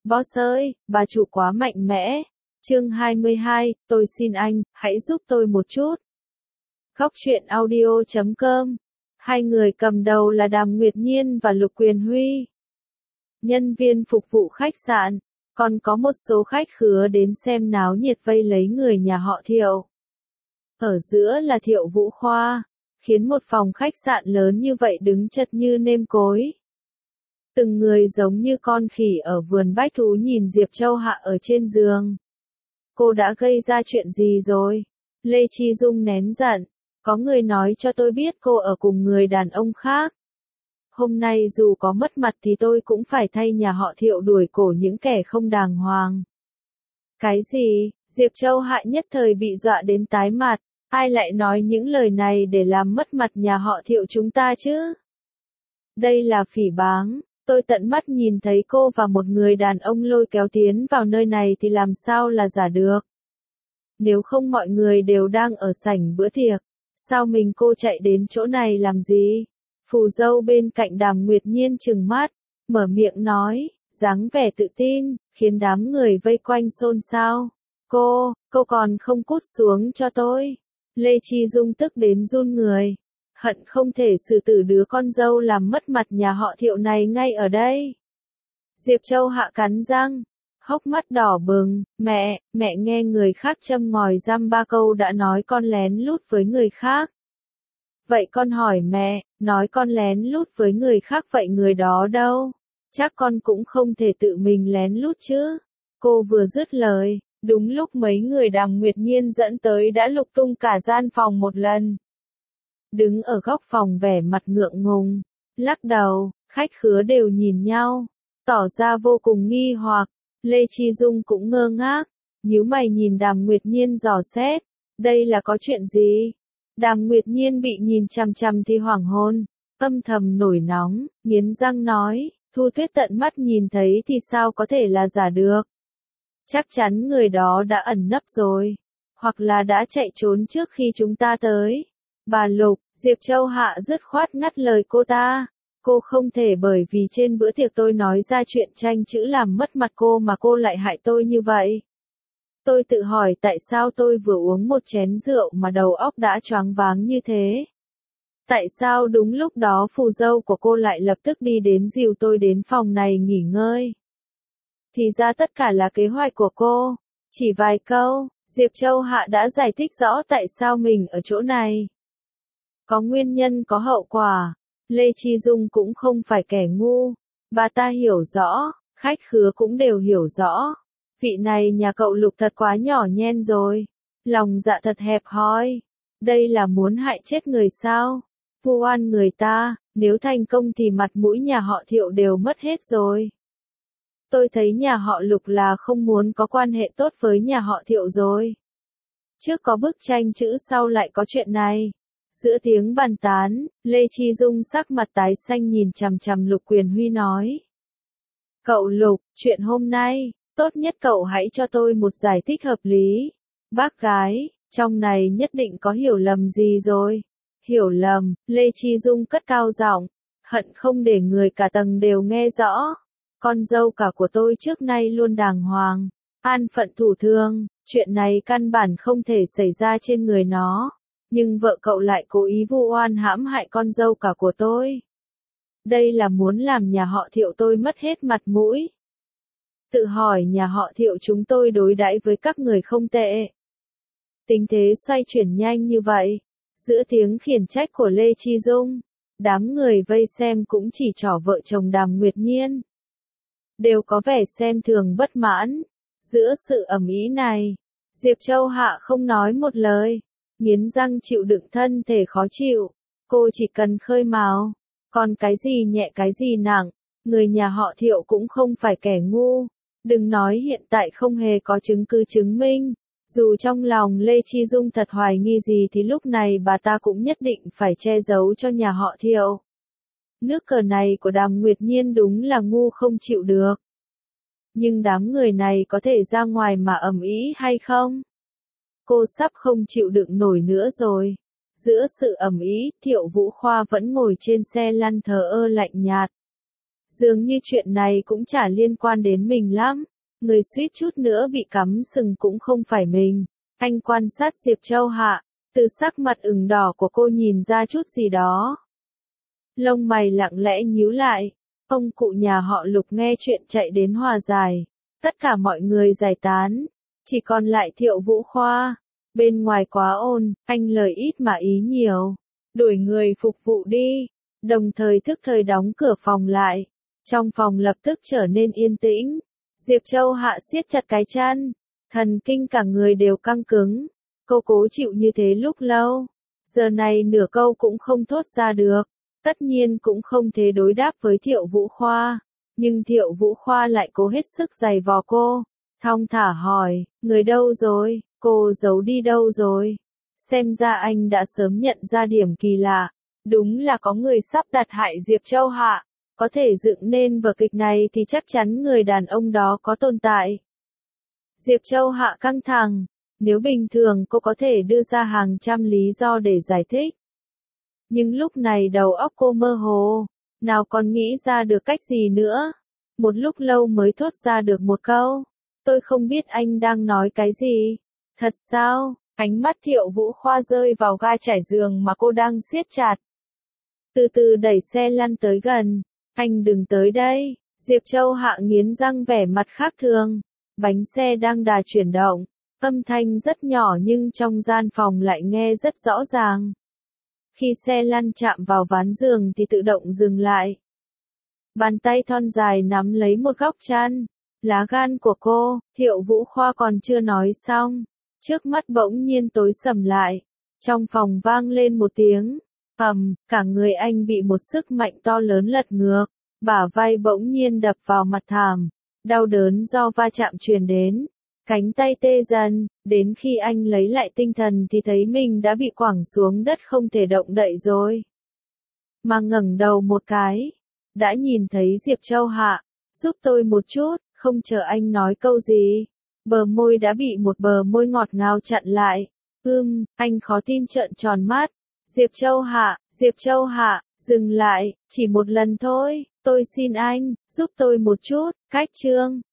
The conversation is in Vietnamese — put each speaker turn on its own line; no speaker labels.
Boss ơi, bà chủ quá mạnh mẽ. Chương 22, tôi xin anh, hãy giúp tôi một chút. Góc truyện audio.com. Hai người cầm đầu là Đàm Nguyệt Nhiên và Lục Quyền Huy. Nhân viên phục vụ khách sạn, còn có một số khách khứa đến xem náo nhiệt vây lấy người nhà họ Thiệu. Ở giữa là Thiệu Vũ Khoa, khiến một phòng khách sạn lớn như vậy đứng chật như nêm cối. Từng người giống như con khỉ ở vườn bách thú nhìn Diệp Châu Hạ ở trên giường. Cô đã gây ra chuyện gì rồi? Lê Chi Dung nén giận. Có người nói cho tôi biết cô ở cùng người đàn ông khác. Hôm nay dù có mất mặt thì tôi cũng phải thay nhà họ Thiệu đuổi cổ những kẻ không đàng hoàng. Cái gì? Diệp Châu Hạ nhất thời bị dọa đến tái mặt. Ai lại nói những lời này để làm mất mặt nhà họ Thiệu chúng ta chứ? Đây là phỉ báng. Tôi tận mắt nhìn thấy cô và một người đàn ông lôi kéo tiến vào nơi này thì làm sao là giả được. Nếu không mọi người đều đang ở sảnh bữa tiệc, sao mình cô chạy đến chỗ này làm gì? Phù dâu bên cạnh Đàm Nguyệt Nhiên trừng mắt, mở miệng nói, dáng vẻ tự tin, khiến đám người vây quanh xôn xao. Cô còn không cút xuống cho tôi. Lê Chi Dung tức đến run người. Hận không thể xử tử đứa con dâu làm mất mặt nhà họ Thiệu này ngay ở đây. Diệp Châu Hạ cắn răng, hốc mắt đỏ bừng, mẹ nghe người khác châm ngòi dăm ba câu đã nói con lén lút với người khác. Vậy con hỏi mẹ, nói con lén lút với người khác vậy người đó đâu? Chắc con cũng không thể tự mình lén lút chứ. Cô vừa dứt lời, đúng lúc mấy người Đàm Nguyệt Nhiên dẫn tới đã lục tung cả gian phòng một lần. Đứng ở góc phòng vẻ mặt ngượng ngùng, lắc đầu, khách khứa đều nhìn nhau, tỏ ra vô cùng nghi hoặc. Lê Chi Dung cũng ngơ ngác, nhíu mày nhìn Đàm Nguyệt Nhiên dò xét, đây là có chuyện gì? Đàm Nguyệt Nhiên bị nhìn chằm chằm thì hoảng hồn, âm thầm nổi nóng, nghiến răng nói, Thu Tuyết tận mắt nhìn thấy thì sao có thể là giả được? Chắc chắn người đó đã ẩn nấp rồi, hoặc là đã chạy trốn trước khi chúng ta tới. Bà Lục, Diệp Châu Hạ dứt khoát ngắt lời cô ta. Cô không thể bởi vì trên bữa tiệc tôi nói ra chuyện tranh chữ làm mất mặt cô mà cô lại hại tôi như vậy. Tôi tự hỏi tại sao tôi vừa uống một chén rượu mà đầu óc đã choáng váng như thế. Tại sao đúng lúc đó phù dâu của cô lại lập tức đi đến dìu tôi đến phòng này nghỉ ngơi. Thì ra tất cả là kế hoạch của cô. Chỉ vài câu, Diệp Châu Hạ đã giải thích rõ tại sao mình ở chỗ này. Có nguyên nhân có hậu quả. Lê Chi Dung cũng không phải kẻ ngu. Bà ta hiểu rõ, khách khứa cũng đều hiểu rõ. Vị này nhà cậu Lục thật quá nhỏ nhen rồi. Lòng dạ thật hẹp hòi. Đây là muốn hại chết người sao? Vu oan người ta, nếu thành công thì mặt mũi nhà họ Thiệu đều mất hết rồi. Tôi thấy nhà họ Lục là không muốn có quan hệ tốt với nhà họ Thiệu rồi. Trước có bức tranh chữ sau lại có chuyện này. Giữa tiếng bàn tán, Lê Chi Dung sắc mặt tái xanh nhìn chằm chằm Lục Quyền Huy nói. Cậu Lục, chuyện hôm nay, tốt nhất cậu hãy cho tôi một giải thích hợp lý. Bác gái, trong này nhất định có hiểu lầm gì rồi. Hiểu lầm, Lê Chi Dung cất cao giọng, hận không để người cả tầng đều nghe rõ. Con dâu cả của tôi trước nay luôn đàng hoàng, an phận thủ thường, chuyện này căn bản không thể xảy ra trên người nó. Nhưng vợ cậu lại cố ý vu oan hãm hại con dâu cả của tôi. Đây là muốn làm nhà họ Thiệu tôi mất hết mặt mũi. Tự hỏi nhà họ Thiệu chúng tôi đối đãi với các người không tệ. Tình thế xoay chuyển nhanh như vậy. Giữa tiếng khiển trách của Lê Chi Dung, đám người vây xem cũng chỉ trỏ vợ chồng Đàm Nguyệt Nhiên. Đều có vẻ xem thường bất mãn. Giữa sự ầm ĩ này, Diệp Châu Hạ không nói một lời. Nghiến răng chịu đựng thân thể khó chịu. Cô chỉ cần khơi mào. Còn cái gì nhẹ cái gì nặng. Người nhà họ Thiệu cũng không phải kẻ ngu. Đừng nói hiện tại không hề có chứng cứ chứng minh. Dù trong lòng Lê Chi Dung thật hoài nghi gì thì lúc này bà ta cũng nhất định phải che giấu cho nhà họ Thiệu. Nước cờ này của Đàm Nguyệt Nhiên đúng là ngu không chịu được. Nhưng đám người này có thể ra ngoài mà ầm ĩ hay không? Cô sắp không chịu đựng nổi nữa rồi. Giữa sự ầm ĩ, Thiệu Vũ Khoa vẫn ngồi trên xe lăn thờ ơ lạnh nhạt. Dường như chuyện này cũng chả liên quan đến mình lắm. Người suýt chút nữa bị cắm sừng cũng không phải mình. Anh quan sát Diệp Châu Hạ, từ sắc mặt ửng đỏ của cô nhìn ra chút gì đó. Lông mày lặng lẽ nhíu lại. Ông cụ nhà họ Lục nghe chuyện chạy đến hòa giải. Tất cả mọi người giải tán. Chỉ còn lại Thiệu Vũ Khoa. Bên ngoài quá ồn, anh lời ít mà ý nhiều. Đuổi người phục vụ đi. Đồng thời thức thời đóng cửa phòng lại. Trong phòng lập tức trở nên yên tĩnh. Diệp Châu Hạ siết chặt cái chân. Thần kinh cả người đều căng cứng. Cô cố chịu như thế lúc lâu. Giờ này nửa câu cũng không thốt ra được. Tất nhiên cũng không thể đối đáp với Thiệu Vũ Khoa. Nhưng Thiệu Vũ Khoa lại cố hết sức giày vò cô. Thong thả hỏi, người đâu rồi, cô giấu đi đâu rồi? Xem ra anh đã sớm nhận ra điểm kỳ lạ. Đúng là có người sắp đặt hại Diệp Châu Hạ. Có thể dựng nên vở kịch này thì chắc chắn người đàn ông đó có tồn tại. Diệp Châu Hạ căng thẳng. Nếu bình thường cô có thể đưa ra hàng trăm lý do để giải thích. Nhưng lúc này đầu óc cô mơ hồ. Nào còn nghĩ ra được cách gì nữa. Một lúc lâu mới thốt ra được một câu. Tôi không biết anh đang nói cái gì. Thật sao? Ánh mắt Thiệu Vũ Khoa rơi vào ga trải giường mà cô đang siết chặt. Từ từ đẩy xe lăn tới gần. Anh đừng tới đây. Diệp Châu Hạ nghiến răng vẻ mặt khác thường. Bánh xe đang đà chuyển động. Âm thanh rất nhỏ nhưng trong gian phòng lại nghe rất rõ ràng. Khi xe lăn chạm vào ván giường thì tự động dừng lại. Bàn tay thon dài nắm lấy một góc chăn. Lá gan của cô, Thiệu Vũ Khoa còn chưa nói xong. Trước mắt bỗng nhiên tối sầm lại. Trong phòng vang lên một tiếng. Cả người anh bị một sức mạnh to lớn lật ngược. Bả vai bỗng nhiên đập vào mặt thảm. Đau đớn do va chạm truyền đến. Cánh tay tê dần, đến khi anh lấy lại tinh thần thì thấy mình đã bị quẳng xuống đất không thể động đậy rồi. Mà ngẩng đầu một cái, đã nhìn thấy Diệp Châu Hạ, giúp tôi một chút, không chờ anh nói câu gì. Bờ môi đã bị một bờ môi ngọt ngào chặn lại. Anh khó tin trợn tròn mắt. Diệp Châu Hạ, dừng lại, chỉ một lần thôi, tôi xin anh, giúp tôi một chút, cách chương.